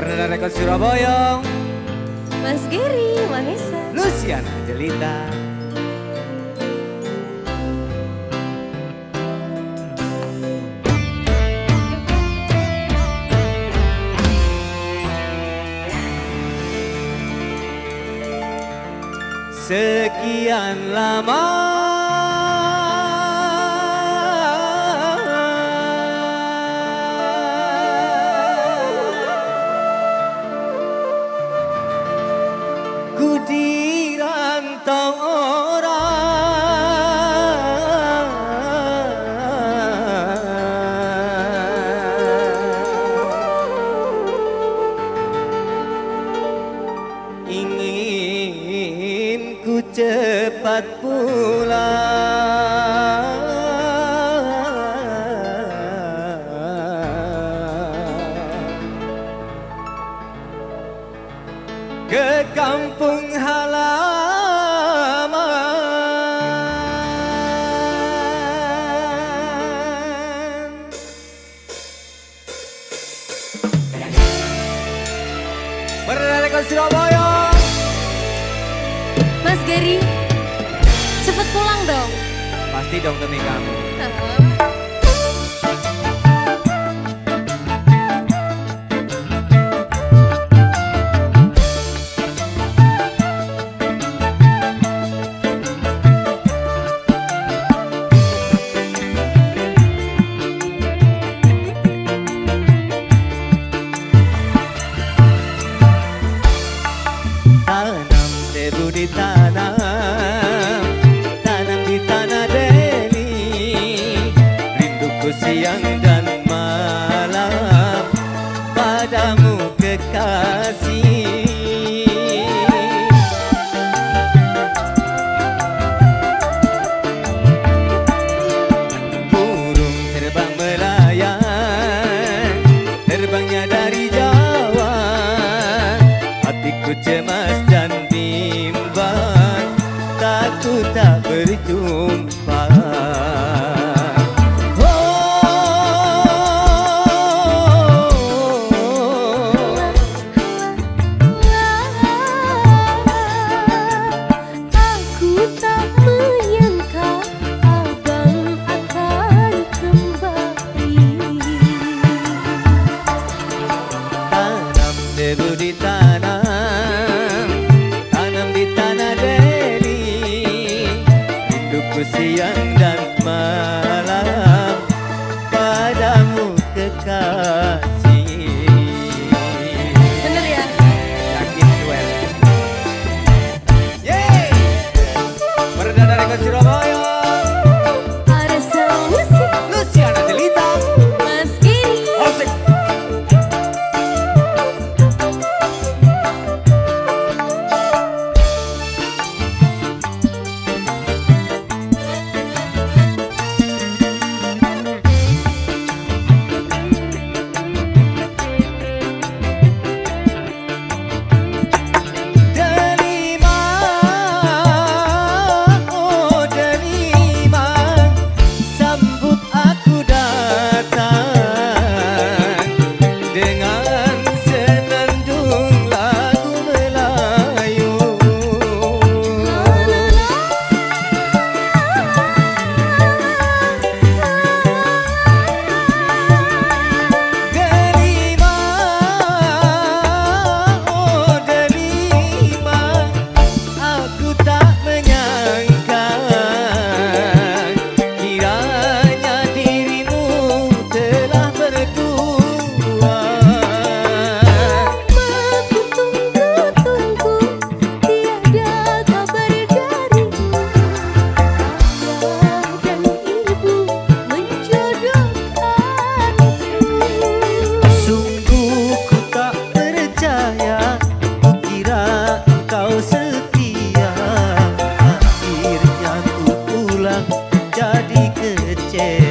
Perdana Rekod Surabaya, Mas Giri Mahesa, Luciana Jelita. Sekian lama ku dirantau orang, ingin ku cepat pulang ke kampung halaman. Perdana Rekod Surabaya, Mas Giri, cepet pulang dong. pasti dong demi kamu. Tanam tebu di tanam, tanam di tanah Deli, rinduku siang dan malam padamu kekasih. Burung terbang melayang, terbangnya dari Jawa, hatiku cemas dan bimbang, takut tak berjumpa. Aku tak menyangka abang akan kembali. Tanam tebu di tanam, tanam di tanah Deli, rinduku siang dan malam padamu kekasih. Bener ya? Yakin duel. Yeay! Perdana Rekod Surabaya, Ada solusi, Luciana Jelita. Mas Giri. Asik. Delima, oh Delima, sambut aku datang dengan senandung lagu Melayu. Delima, oh Delima, aku tak menyangka kiranya dirimu telah berdua. Aku tunggu-tunggu, tiada kabar darimu. Ayah dan ibu menjodohkanku. Sungguh ku tak percaya, kukira engkau setia. Akhirnya ku pulang jadi kecewa.